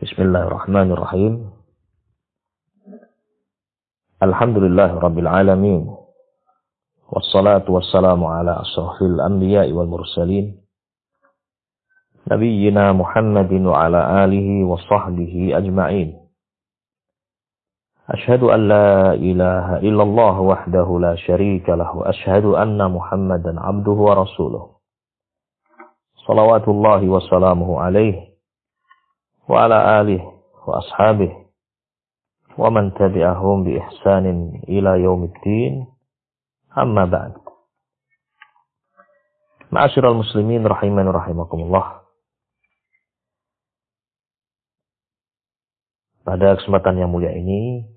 Bismillahirrahmanirrahim. Alhamdulillah Rabbil Alamin. Wassalatu wassalamu ala ashrafil anbiya'i wal mursalin. Nabiyyina Muhammadin wa ala alihi wa sahbihi ajma'in. Ashhadu an la ilaha illallah wahdahu la syarika lahu. Ashhadu anna Muhammadan abduhu wa rasuluh. Salawatullahi wa salamuhu alaihi wa ala alihi wa ashabihi wa man tabi'ahum bi ihsanin ila yaumiddin. Amma ba'd. Ma'asyiral muslimin rahimani rahimakumullah. Pada kesempatan yang mulia ini,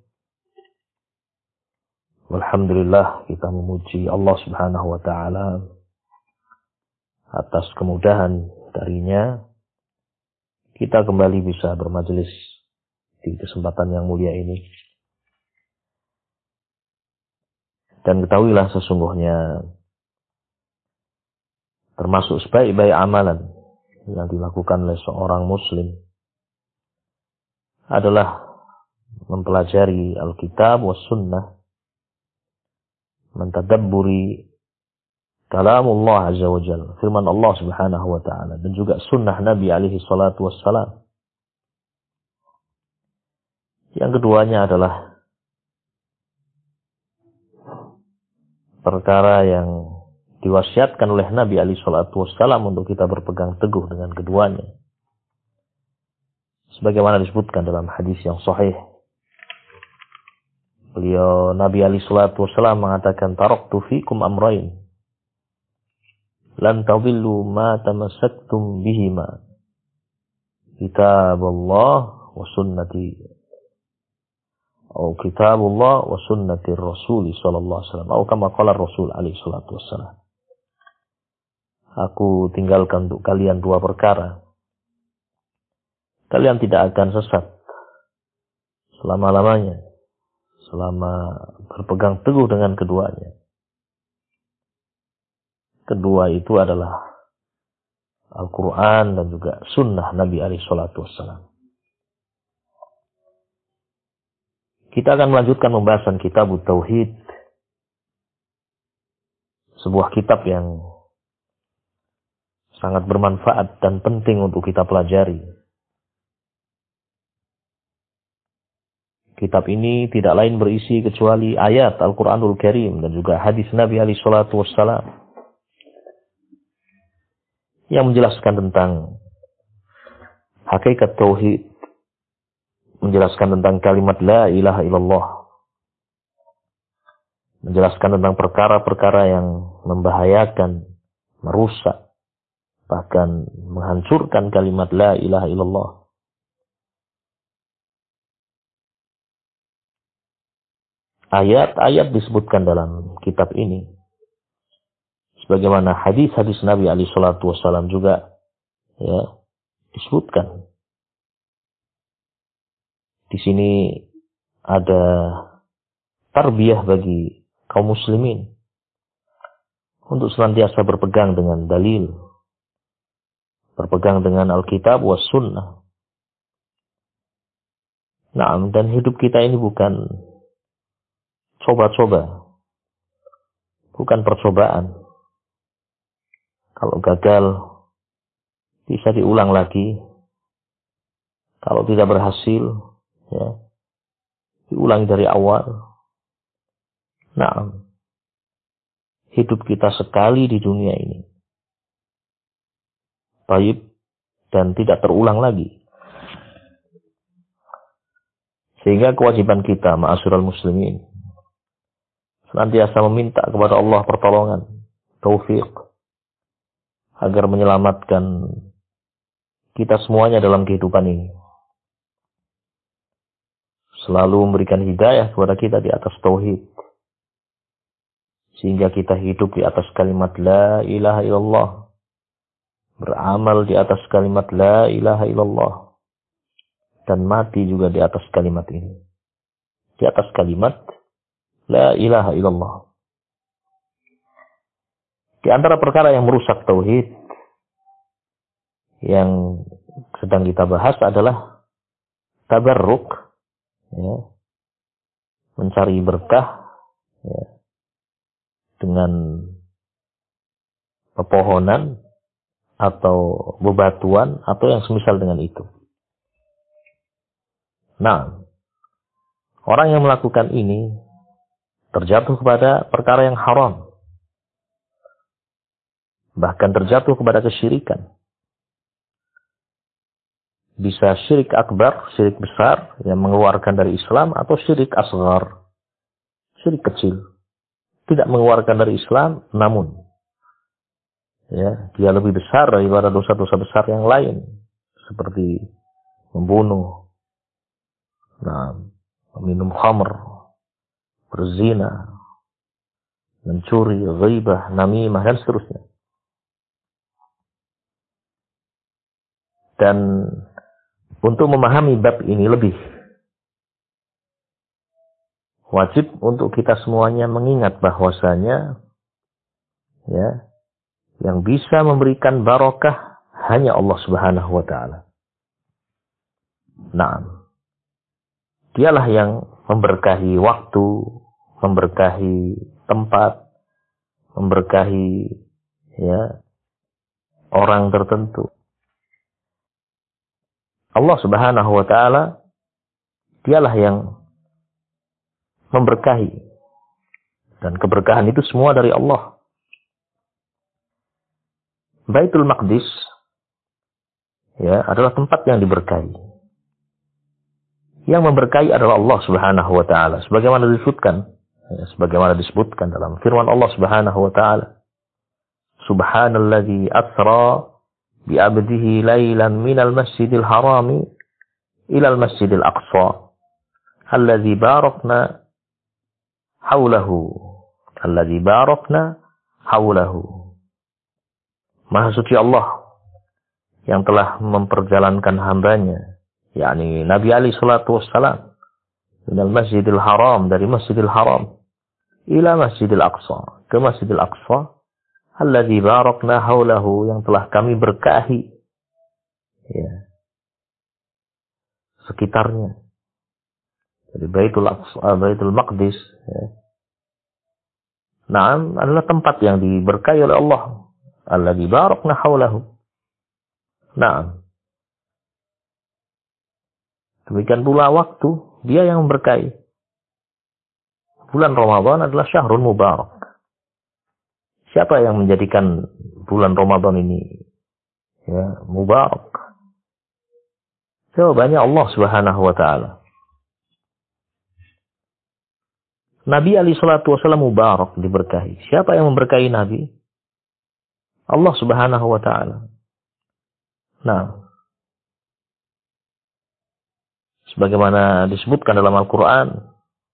alhamdulillah kita memuji Allah Subhanahu wa taala atas kemudahan darinya kita kembali bisa bermajelis di kesempatan yang mulia ini. Dan ketahuilah sesungguhnya termasuk sebaik-baik amalan yang dilakukan oleh seorang muslim adalah mempelajari Alkitab was sunnah, mentadabburi kalamullah azza wa jalla, firman Allah Subhanahu wa taala, dan juga sunnah Nabi alaihi salatu wassalam. Yang keduanya adalah perkara yang diwasiatkan oleh Nabi alaihi salatu wassalam untuk kita berpegang teguh dengan keduanya. Sebagaimana disebutkan dalam hadis yang sahih, beliau Nabi alaihi salatu wassalam mengatakan, taraktu fikum amrayn lan tadillu ma tamassaktum bihima, kitabullah wa sunnati, atau kitabullah wa sunnati Rasul sallallahu alaihi wasallam, atau kama qala Rasul alaihi salatu wassalam. Aku tinggalkan untuk kalian dua perkara, kalian tidak akan sesat selama-lamanya selama berpegang teguh dengan keduanya. Kedua itu adalah Al-Quran dan juga sunnah Nabi alaihi salatu wassalam. Kita akan melanjutkan pembahasan kitab Tauhid, sebuah kitab yang sangat bermanfaat dan penting untuk kita pelajari. Kitab ini tidak lain berisi kecuali ayat Al-Quranul Karim dan juga hadis Nabi alaihi salatu wassalam yang menjelaskan tentang hakikat tauhid, menjelaskan tentang kalimat la ilaha illallah, menjelaskan tentang perkara-perkara yang membahayakan, merusak, bahkan menghancurkan kalimat la ilaha illallah. Ayat-ayat disebutkan dalam kitab ini, sebagaimana hadis-hadis Nabi alaihi salatu wassalam juga disebutkan. Di sini ada tarbiyah bagi kaum muslimin untuk senantiasa berpegang dengan dalil, berpegang dengan Alkitab was sunnah. Naam, dan hidup kita ini bukan coba-coba, bukan percobaan. Kalau gagal bisa diulang lagi, kalau tidak berhasil diulang dari awal. Nah, hidup kita sekali di dunia ini, baik, dan tidak terulang lagi. Sehingga kewajiban kita, ma'asyiral muslimin, senantiasa meminta kepada Allah pertolongan, taufik, agar menyelamatkan kita semuanya dalam kehidupan ini. Selalu memberikan hidayah kepada kita di atas tauhid, sehingga kita hidup di atas kalimat la ilaha illallah, beramal di atas kalimat la ilaha illallah, dan mati juga di atas kalimat ini, di atas kalimat la ilaha illallah. Di antara perkara yang merusak tauhid yang sedang kita bahas adalah tabarruk, ya, mencari berkah, ya, dengan pepohonan atau bebatuan atau yang semisal dengan itu. Nah, orang yang melakukan ini terjatuh kepada perkara yang haram, bahkan terjatuh kepada kesyirikan. Bisa syirik akbar, syirik besar yang mengeluarkan dari Islam, atau syirik asghar, syirik kecil, tidak mengeluarkan dari Islam, namun ya, dia lebih besar daripada dosa-dosa besar yang lain, seperti membunuh, minum khamr, berzina, mencuri, ghibah, namimah, dan seterusnya. Dan untuk memahami bab ini lebih, wajib untuk kita semuanya mengingat bahwasanya, ya, yang bisa memberikan barokah hanya Allah Subhanahu wa Ta'ala. Nah, dialah yang memberkahi waktu, memberkahi tempat, memberkahi, ya, orang tertentu. Allah Subhanahu wa Ta'ala, dialah yang memberkahi. Dan keberkahan itu semua dari Allah. Baitul Maqdis, ya, adalah tempat yang diberkahi. Yang memberkahi adalah Allah Subhanahu wa Ta'ala, sebagaimana disebutkan dalam firman Allah Subhanahu wa Ta'ala. Subhanalladzi asra bi'abdihi laylan minal masjidil harami ilal masjidil aqsa alladzi barakna haulahu. Maha suci Allah yang telah memperjalankan hambanya, yakni Nabi alaihi salatu wassalam, minal masjidil haram, dari masjidil haram, ila masjidil aqsa, ke masjidil aqsa, alladzi barakna haulahu, yang telah kami berkahi, ya, sekitarnya. Jadi Baitul Maqdis, ya, Naam, adalah tempat yang diberkahi oleh Allah. Alladzi barakna haulahu. Naam. Demikian pula waktu, dia yang memberkahi. Bulan Ramadan adalah syahrun mubarak. Siapa yang menjadikan bulan Ramadan ini, ya, mubarak? Jawabannya Allah Subhanahu wa Ta'ala. Nabi alaihi salatu wasallam mubarak, diberkahi. Siapa yang memberkahi Nabi? Allah Subhanahu wa Ta'ala. Nah, sebagaimana disebutkan dalam Al-Quran,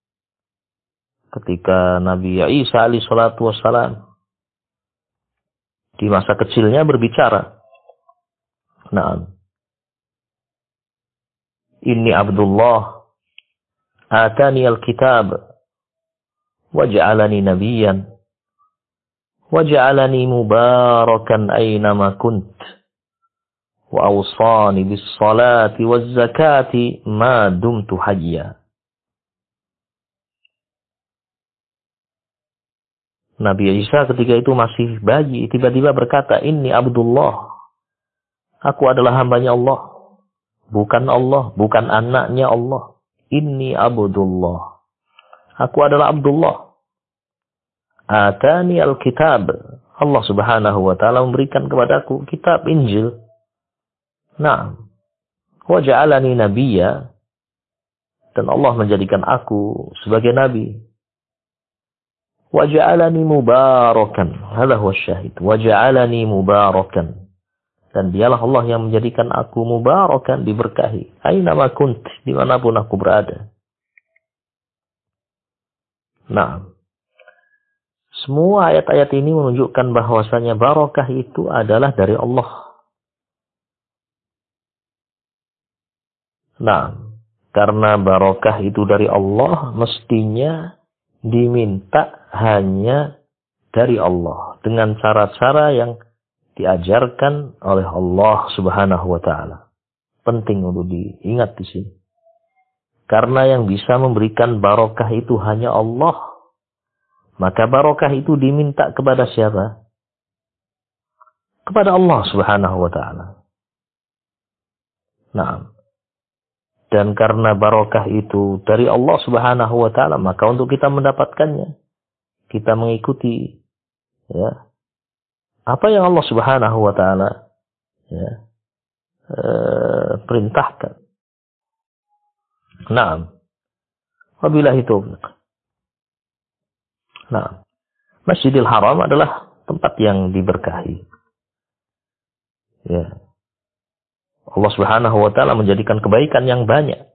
ketika Nabi Isa alaihi salatu wasallam di masa kecilnya berbicara, nah, Inni Abdullah atani al-kitab waj'alani nabiyyan waj'alani mubarakan aynama kunt wa awsani bis salati waz zakati ma dumtu hayya. Nabi Isa ketika itu masih bayi tiba-tiba berkata, Inni Abdullah, aku adalah hambanya Allah, bukan anaknya Allah. Inni Abdullah, aku adalah Abdullah. Atani al-kitab, Allah Subhanahu wa Ta'ala memberikan kepadaku kitab Injil. Nah, wa ja'alani nabiyya, dan Allah menjadikan aku sebagai nabi. Wa ja'alani mubarakan, hadha huwa syahid. Wa ja'alani mubarakan, dan dialah Allah yang menjadikan aku mubarakan, diberkahi. Aina ma kunt, dimanapun aku berada. Nah, semua ayat-ayat ini menunjukkan bahwasanya barakah itu adalah dari Allah. Nah, karena barakah itu dari Allah, mestinya diminta hanya dari Allah, dengan cara-cara yang diajarkan oleh Allah Subhanahu wa Ta'ala. Penting untuk diingat di sini. Karena yang bisa memberikan barokah itu hanya Allah. Maka barokah itu diminta kepada siapa? Kepada Allah Subhanahu wa ta'ala. Nah, dan karena barokah itu dari Allah Subhanahu wa ta'ala, maka untuk kita mendapatkannya, kita mengikuti ya apa yang Allah Subhanahu wa ta'ala ya perintahkan. Naam. Wabillahi taufiq. Naam. Masjidil Haram adalah tempat yang diberkahi. Ya. Allah Subhanahu wa ta'ala menjadikan kebaikan yang banyak.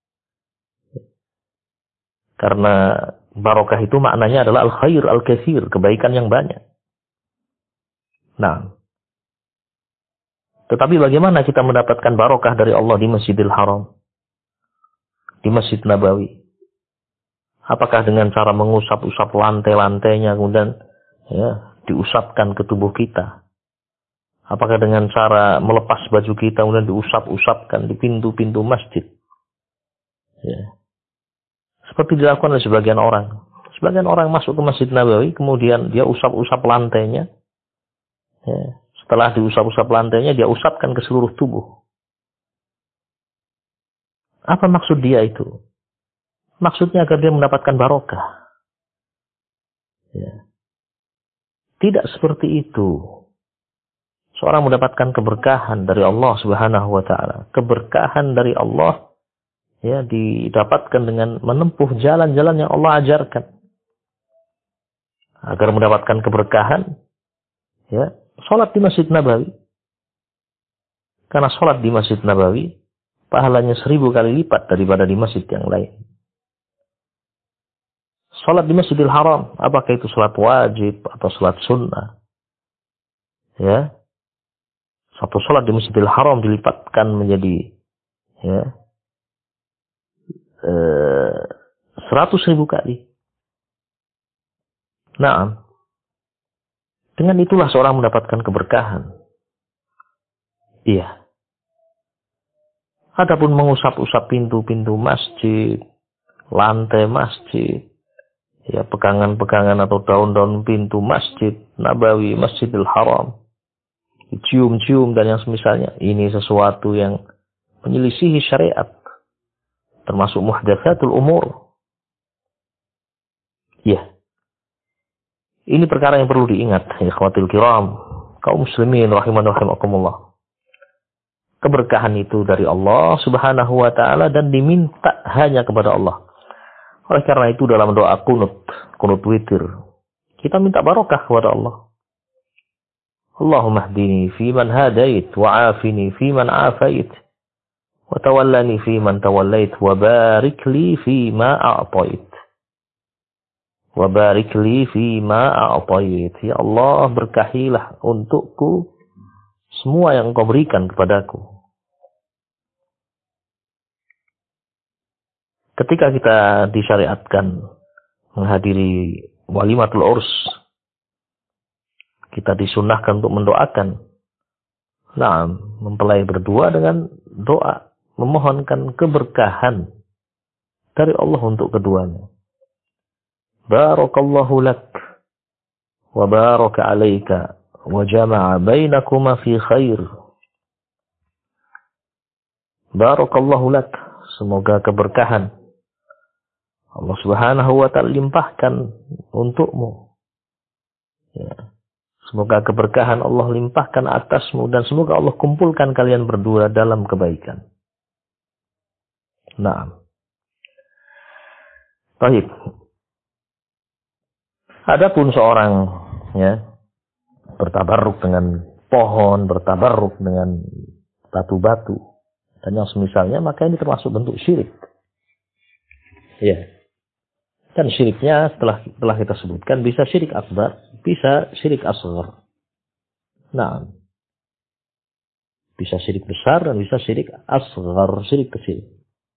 Karena barokah itu maknanya adalah al-khair al-katsir, kebaikan yang banyak. Nah, tetapi bagaimana kita mendapatkan barokah dari Allah di Masjidil Haram? Di Masjid Nabawi? Apakah dengan cara mengusap-usap lantai-lantainya kemudian ya, diusapkan ke tubuh kita? Apakah dengan cara melepas baju kita kemudian diusap-usapkan di pintu-pintu masjid? Ya. Seperti dilakukan oleh sebagian orang. Sebagian orang masuk ke Masjid Nabawi kemudian dia usap-usap lantainya. Ya. Setelah diusap-usap lantainya dia usapkan ke seluruh tubuh. Apa maksud dia itu? Maksudnya agar dia mendapatkan barokah. Ya. Tidak seperti itu. Seorang mendapatkan keberkahan dari Allah Subhanahu wa ta'ala. Keberkahan dari Allah ya didapatkan dengan menempuh jalan-jalan yang Allah ajarkan. Agar mendapatkan keberkahan ya, salat di Masjid Nabawi. Karena salat di Masjid Nabawi pahalanya 1000 kali lipat daripada di masjid yang lain. Salat di Masjidil Haram, apakah itu salat wajib atau salat sunnah? Ya. Satu salat di Masjidil Haram dilipatkan menjadi ya 100.000 kali. Nah, dengan itulah seorang mendapatkan keberkahan. Iya. Adapun mengusap-usap pintu-pintu masjid, lantai masjid, ya pegangan-pegangan atau daun-daun pintu masjid Nabawi, Masjidil Haram, cium-cium dan yang semisalnya, ini sesuatu yang menyelisihi syariat, termasuk muhdatsatul umur. Ya. Ini perkara yang perlu diingat, ikhwatul kiram, kaum muslimin rahimani rahimakumullah. Keberkahan itu dari Allah Subhanahu wa ta'ala dan diminta hanya kepada Allah. Oleh karena itu dalam doa kunut witir, kita minta barokah kepada Allah. Allahumma hdini fi man hadait wa afini fi man afait wa tawallani fi man tawallait wa barik li fi ma a'tait. Wa barik li fi ma a'tait. Ya Allah, berkahilah untukku semua yang Engkau berikan kepadaku. Ketika kita disyariatkan menghadiri walimatul urs, kita disunahkan untuk mendoakan. Nah, mempelai berdua dengan doa, memohonkan keberkahan dari Allah untuk keduanya. Barakallahu lak wa baraka alaika wa jama'a bainakuma fi khair. Barakallahu lak, semoga keberkahan Allah Subhanahu wa ta'ala limpahkan untukmu. Ya. Semoga keberkahan Allah limpahkan atasmu dan semoga Allah kumpulkan kalian berdua dalam kebaikan. Naam. Baik. Adapun seorang ya bertabarruk dengan pohon, bertabarruk dengan batu-batu dan yang semisalnya, maka ini termasuk bentuk syirik. Ya. Dan syiriknya telah kita sebutkan bisa syirik akbar, bisa syirik asghar. Nah, bisa syirik besar dan bisa syirik asghar, syirik kecil.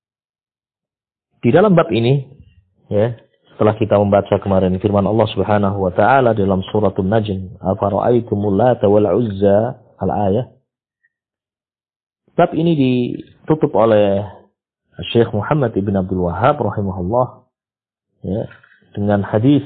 Di dalam bab ini, ya, setelah kita membaca kemarin firman Allah Subhanahu wa ta'ala dalam suratul Najm, afara'aitumul Lata wal Uzza, al-ayah. Bab ini ditutup oleh Syekh Muhammad ibn Abdul Wahhab rahimahullah, ya, dengan hadis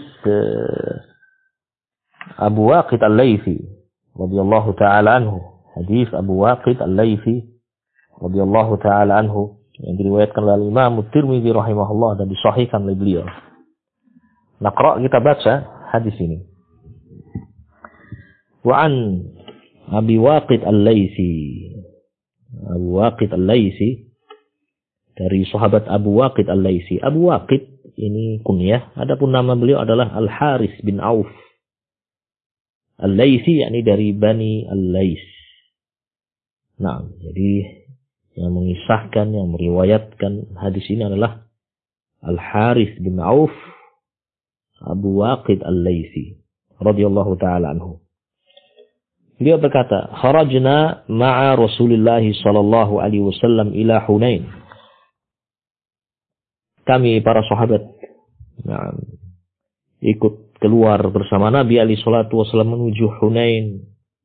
Abu Waqid Al-Laythi radhiyallahu taala anhu. Hadis Abu Waqid Al-Laythi radhiyallahu taala anhu yang diriwayatkan oleh Imam Tirmidzi rahimahullah dan disahihkan oleh beliau. Naqra, kita baca hadis ini. Wa an Abi Waqid Al-Laythi. Abu Waqid Al-Laythi dari sahabat Abu Waqid Al-Laythi. Abu Waqid ini kunyah, adapun nama beliau adalah Al-Haris bin Auf. Al-Laythi yakni dari Bani Al-Lays. Nah, jadi yang mengisahkan, yang meriwayatkan hadis ini adalah Al-Haris bin Auf Abu Waqid Al-Laythi radhiyallahu taala anhu. Beliau berkata, "Kharajna ma'a Rasulillah sallallahu alaihi wasallam ila Hunain." Kami para sahabat ikut keluar bersama Nabi alaihi salatu wasallam menuju Hunain.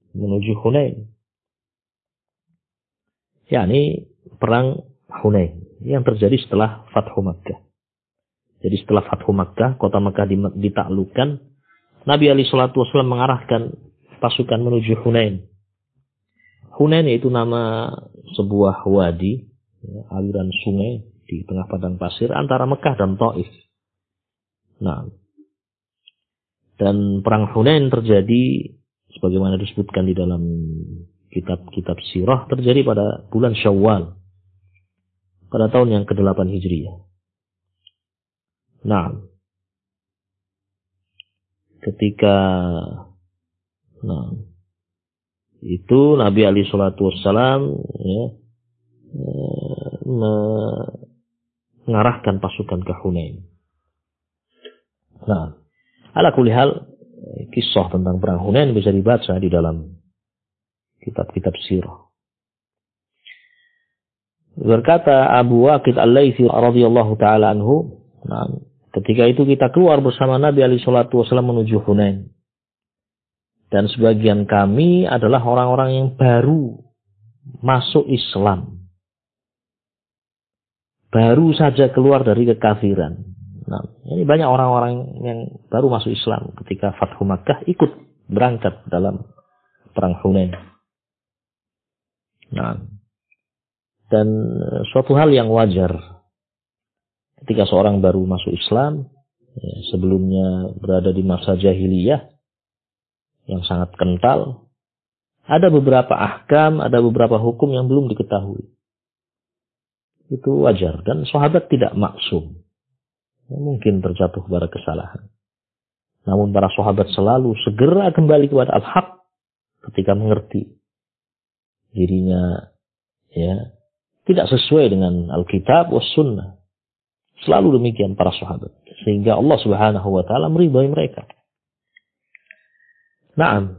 yakni perang Hunain yang terjadi setelah Fathu Makkah. Jadi setelah Fathu Makkah, kota Makkah ditaklukkan, Nabi alaihi salatu wasallam mengarahkan pasukan menuju Hunain. Hunain itu nama sebuah wadi, ya, aliran sungai di tengah padang pasir antara Mekah dan Taif. Nah, dan perang Hunain terjadi sebagaimana disebutkan di dalam kitab-kitab sirah, terjadi pada bulan Syawal pada tahun yang ke-8 Hijriah. Nah, ketika itu Nabi alaihi salatu wassalam mengarahkan pasukan ke Hunain. Nah, ala kulli hal, kisah tentang perang Hunain bisa dibaca di dalam kitab-kitab sirah. Berkata Abu Waqid Al-Laythi radhiyallahu taala anhu, nah, ketika itu kita keluar bersama Nabi alaihi salatu wasallam menuju Hunain. Dan sebagian kami adalah orang-orang yang baru masuk Islam. Baru saja keluar dari kekafiran. Nah, ini banyak orang-orang yang baru masuk Islam ketika Fathu Makkah ikut berangkat dalam perang Hunain. Nah, dan suatu hal yang wajar ketika seorang baru masuk Islam, ya, sebelumnya berada di masa jahiliyah yang sangat kental, ada beberapa ahkam, ada beberapa hukum yang belum diketahui. Itu wajar, dan sahabat tidak maksum. Mungkin terjatuh kepada kesalahan. Namun para sahabat selalu segera kembali kepada al-haq ketika mengerti dirinya ya tidak sesuai dengan Alkitab was sunnah. Selalu demikian para sahabat, sehingga Allah Subhanahu wa taala meridhai mereka. Naam.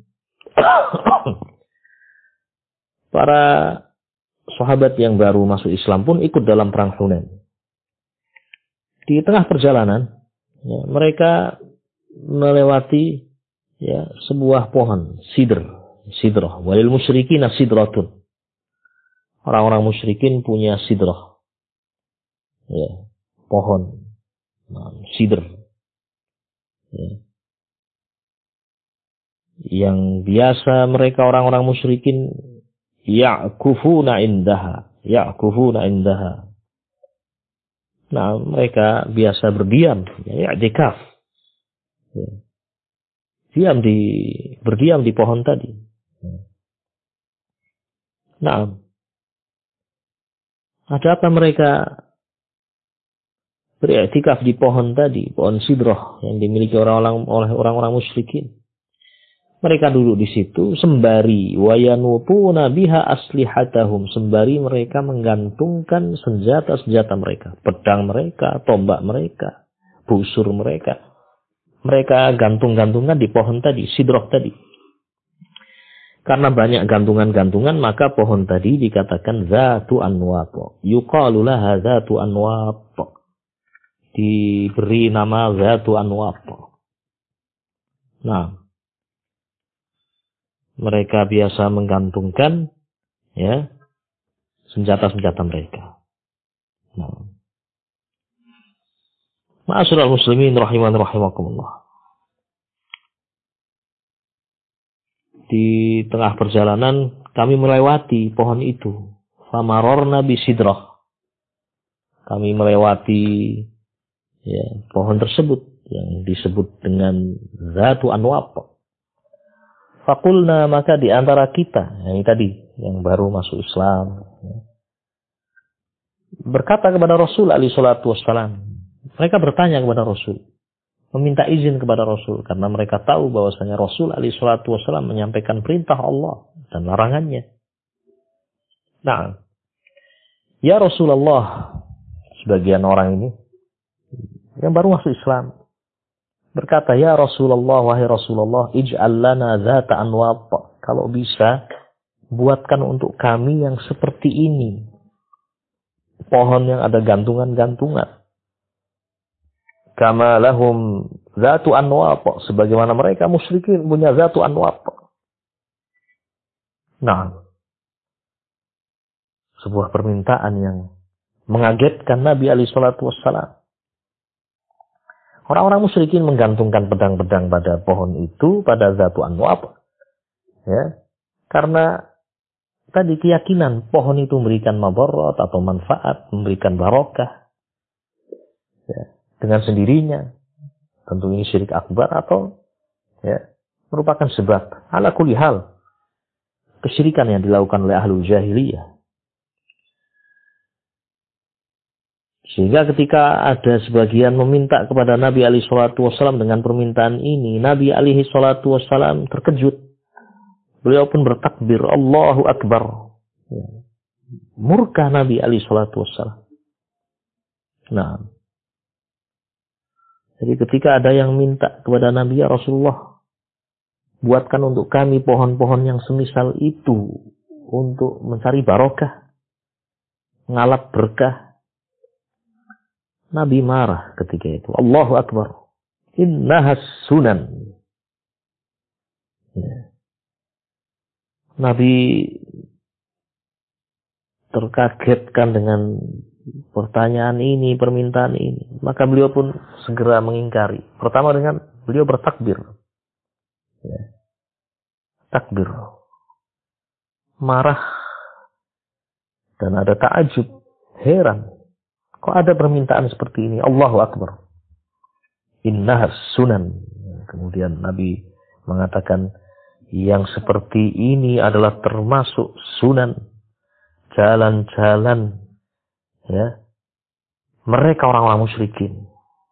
Para sahabat yang baru masuk Islam pun ikut dalam perang Hunain. Di tengah perjalanan, ya, mereka melewati ya sebuah pohon sidrah. Walil musyrikin sidratun. Orang-orang musyrikin punya sidrah. Ya, pohon sidr. Ya. Yang biasa mereka orang-orang musyrikin ya'kufuna indaha. Nah, mereka biasa berdiam, ya, i'tikaf. Ya. Berdiam di pohon tadi. Nah, ada apa mereka beriktikaf di pohon tadi, pohon sidrah yang dimiliki oleh orang-orang musyrikin? Mereka duduk di situ sembari wayanutuna biha aslihatahum, sembari mereka menggantungkan senjata-senjata mereka, pedang mereka, tombak mereka, busur mereka. Mereka gantung-gantungan di pohon tadi, sidrah tadi. Karena banyak gantungan-gantungan, maka pohon tadi dikatakan zatu anwat. Yuqalu laha zatu anwat. Diberi nama zatu anwat. Nah, mereka biasa menggantungkan ya senjata-senjata mereka. Ma'asyiral muslimin rahiman rahimakumullah. Di tengah perjalanan kami melewati pohon itu. Famarorna bisidrah. Kami melewati pohon tersebut yang disebut dengan Zatu Anwab. Fakulna, maka di antara kita, yang tadi yang baru masuk Islam, berkata kepada Rasul alaihi salatu wassalam. Mereka bertanya kepada Rasul, meminta izin kepada Rasul, karena mereka tahu bahwasanya Rasul alaihi salatu wassalam menyampaikan perintah Allah dan larangannya. Nah, ya Rasulullah, sebagian orang ini yang baru masuk Islam berkata, ya Rasulullah, wahai Rasulullah, ij'al lana dzata anwab. Kalau bisa, buatkan untuk kami yang seperti ini. Pohon yang ada gantungan-gantungan. Kama lahum dzatu anwab, sebagaimana mereka musyrikin punya dzatu anwab. Nah, sebuah permintaan yang mengagetkan Nabi alaihi salatu wassalam. Orang-orang musyrikin menggantungkan pedang-pedang pada pohon itu, pada dzatu anwab. Ya. Karena tadi keyakinan pohon itu memberikan madarat atau manfaat, memberikan barokah. Ya. Dengan sendirinya. Tentu ini syirik akbar atau merupakan sebab. Ala kulli hal. Kesyirikan yang dilakukan oleh ahlul jahiliyah. Sehingga ketika ada sebagian meminta kepada Nabi alaihi salatu wassalam dengan permintaan ini, Nabi alaihi salatu wassalam terkejut. Beliau pun bertakbir, Allahu Akbar. Murka Nabi alaihi salatu wassalam. Nah, jadi ketika ada yang minta kepada Nabi, ya Rasulullah, buatkan untuk kami pohon-pohon yang semisal itu untuk mencari barokah, ngalap berkah. Nabi marah ketika itu. Allahu Akbar. Innahas sunan. Ya. Nabi terkagetkan dengan pertanyaan ini, permintaan ini. Maka beliau pun segera mengingkari. Pertama dengan beliau bertakbir. Ya. Takbir. Marah. Dan ada ta'ajub. Heran. Kok ada permintaan seperti ini? Allahu Akbar. Innahas sunan. Kemudian Nabi mengatakan, yang seperti ini adalah termasuk sunan. Jalan-jalan. Ya, mereka orang-orang musyrikin.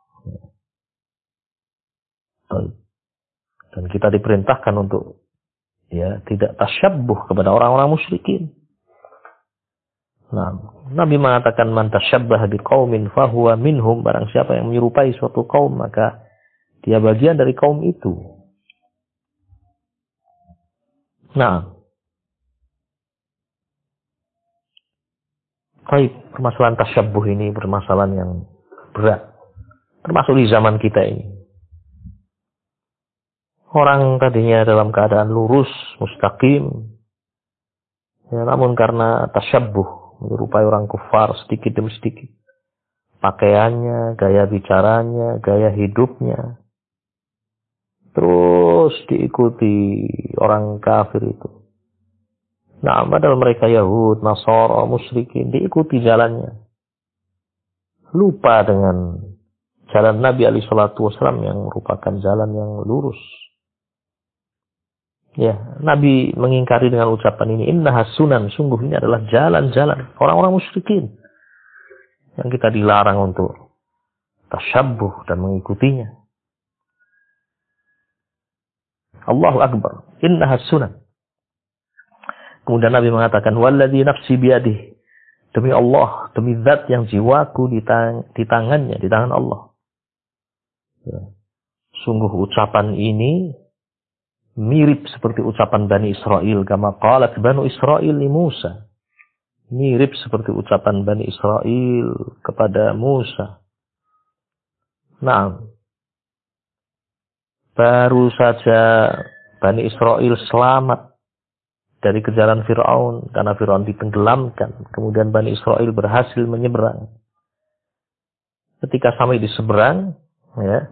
Dan kita diperintahkan untuk tidak tasyabbuh kepada orang-orang musyrikin. Nah, Nabi mengatakan man tasyabbaha biqaumin fahuwa minhum, barang siapa yang menyerupai suatu kaum maka dia bagian dari kaum itu. Nah, baik, permasalahan tasyabbuh ini permasalahan yang berat. Termasuk di zaman kita ini. Orang tadinya dalam keadaan lurus, mustaqim. Ya, namun karena tasyabbuh, menyerupai orang kufar sedikit demi sedikit. Pakaiannya, gaya bicaranya, gaya hidupnya. Terus diikuti orang kafir itu. Nah, padahal mereka Yahud, Nasara, musyrikin, diikuti jalannya. Lupa dengan jalan Nabi alaihi salatu wasallam yang merupakan jalan yang lurus. Ya, Nabi mengingkari dengan ucapan ini, innahas sunan, sungguh ini adalah jalan-jalan orang-orang musyrikin yang kita dilarang untuk tasyabbuh dan mengikutinya. Allahu Akbar, innahas sunan. Kemudian Nabi mengatakan, walladzi nafsi biyadihi, demi Allah, demi zat yang jiwaku di tangannya, di tangan Allah. Ya. Sungguh ucapan ini mirip seperti ucapan Bani Israel, kama qalat Banu Israel li Musa. Mirip seperti ucapan Bani Israel kepada Musa. Nah, baru saja Bani Israel selamat dari kejaran Fir'aun, karena Fir'aun ditenggelamkan. Kemudian Bani Israel berhasil menyeberang. ketika sampai di seberang, ya,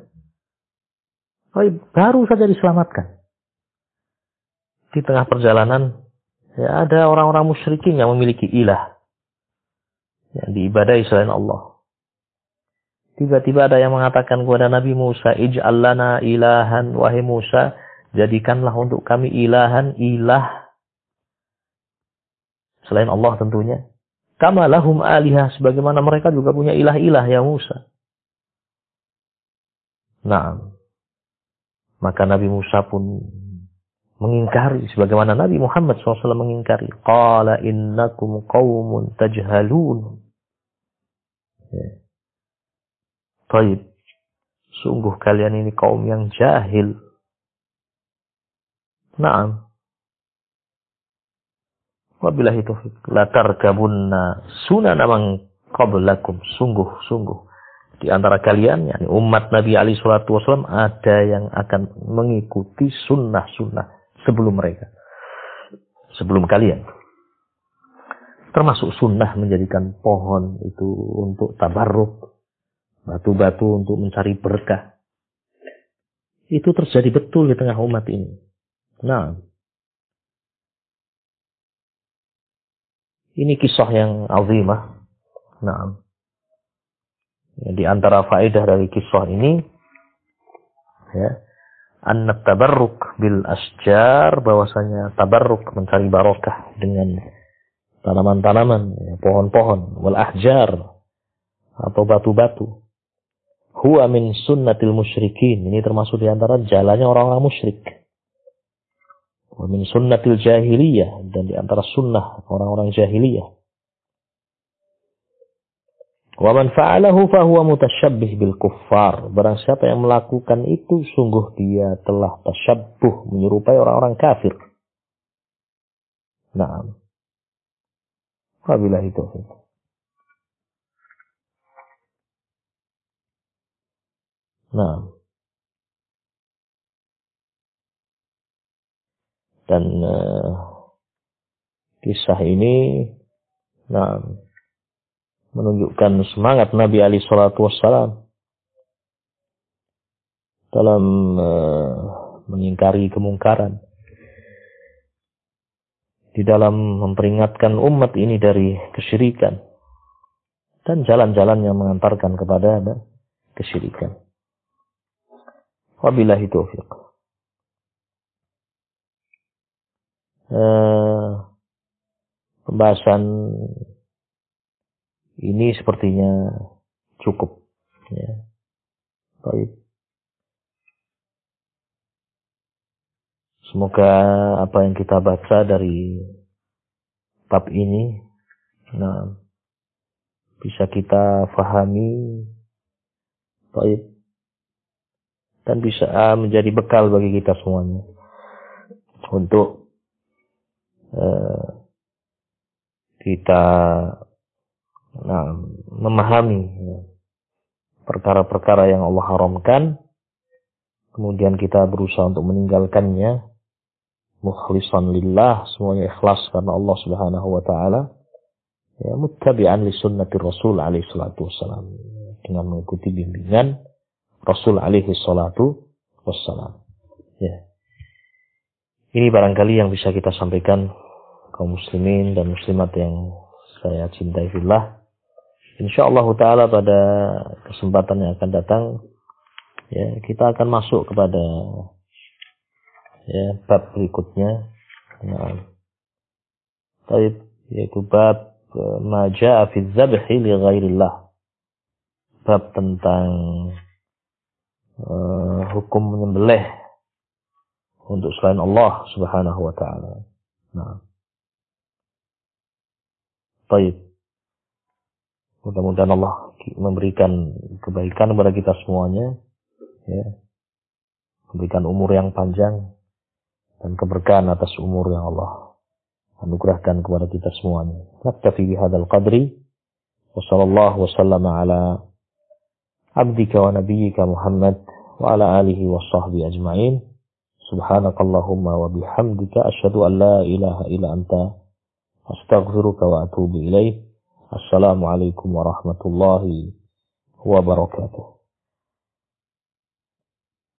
baru saja diselamatkan. Di tengah perjalanan, ya, ada orang-orang musyrikin yang memiliki ilah yang diibadahi selain Allah. Tiba-tiba ada yang mengatakan kepada Nabi Musa, ij'al lana ilahan, wahai Musa, jadikanlah untuk kami ilahan, ilah selain Allah tentunya. Kama lahum alihah, sebagaimana mereka juga punya ilah-ilah ya Musa. Nah, maka Nabi Musa pun mengingkari, sebagaimana Nabi Muhammad SAW mengingkari. Qala innakum qawmun tajhalun. Ya. Baik, sungguh kalian ini kaum yang jahil. Naam. Wabillahi taufiq. La tarkabunna sunana man qablakum. Sungguh di antara kalian, yakni umat Nabi alaihi salatu wasallam, ada yang akan mengikuti sunnah-sunnah sebelum mereka. Sebelum kalian. Termasuk sunnah menjadikan pohon itu untuk tabarruk. Batu-batu untuk mencari berkah. Itu terjadi betul di tengah umat ini. Nah, ini kisah yang azimah. Nah, di antara faedah dari kisah ini, ya, an tabarruk bil asjar, bahwasanya tabarruk mencari barokah dengan tanaman-tanaman, ya, pohon-pohon, wal ahjar atau batu-batu. Huwa min sunnatil musyrikin. Ini termasuk di antara jalannya orang-orang musyrik. Wa min sunnatil jahiliyah. Dan di antara sunnah orang-orang jahiliyah. Wa man fa'alahu fahuwa mutasyabbih bil kuffar. Barang siapa yang melakukan itu, sungguh dia telah tasyabbuh, menyerupai orang-orang kafir. Naam. Wabillahi taufiq. Nah, dan kisah ini, nah, menunjukkan semangat Nabi alaihi salatu wassalam dalam mengingkari kemungkaran, di dalam memperingatkan umat ini dari kesyirikan dan jalan-jalan yang mengantarkan kepada kesyirikan. Wabillahi taufiq. Pembahasan ini sepertinya cukup. Ya. Baik. Semoga apa yang kita baca dari bab ini, nah, bisa kita fahami, baik, dan bisa menjadi bekal bagi kita semuanya untuk kita memahami perkara-perkara yang Allah haramkan, kemudian kita berusaha untuk meninggalkannya, mukhlishan lillah, semuanya ikhlas karena Allah Subhanahu wa taala, ya, muttabi'an li sunnati Rasul alaihi salatu wassalam, dengan mengikuti bimbingan Rasul alaihi salatu wassalam. Ya. Ini barangkali yang bisa kita sampaikan kaum muslimin dan muslimat yang saya cintai fillah. Insyaallah taala pada kesempatan yang akan datang, ya, kita akan masuk kepada, ya, bab berikutnya. Nah, yaitu bab ma jaa fi dzabhi li ghairillah. Bab tentang hukum menyembelih untuk selain Allah Subhanahu wa taala. Nah. Baik. Mudah-mudahan Allah memberikan kebaikan kepada kita semuanya, ya. Memberikan umur yang panjang dan keberkahan atas umur yang Allah anugerahkan kepada kita semuanya. Naktafi bihadzal qadri wa sallallahu wa sallama ala abdika wa nabiyyika Muhammad wa ala alihi wa sahbihi ajma'in. Subhanakallahumma wa bihamdika asyhadu an la ilaha illa anta astaghfiruka wa atubu ilaik. Assalamualaikum warahmatullahi wabarakatuh.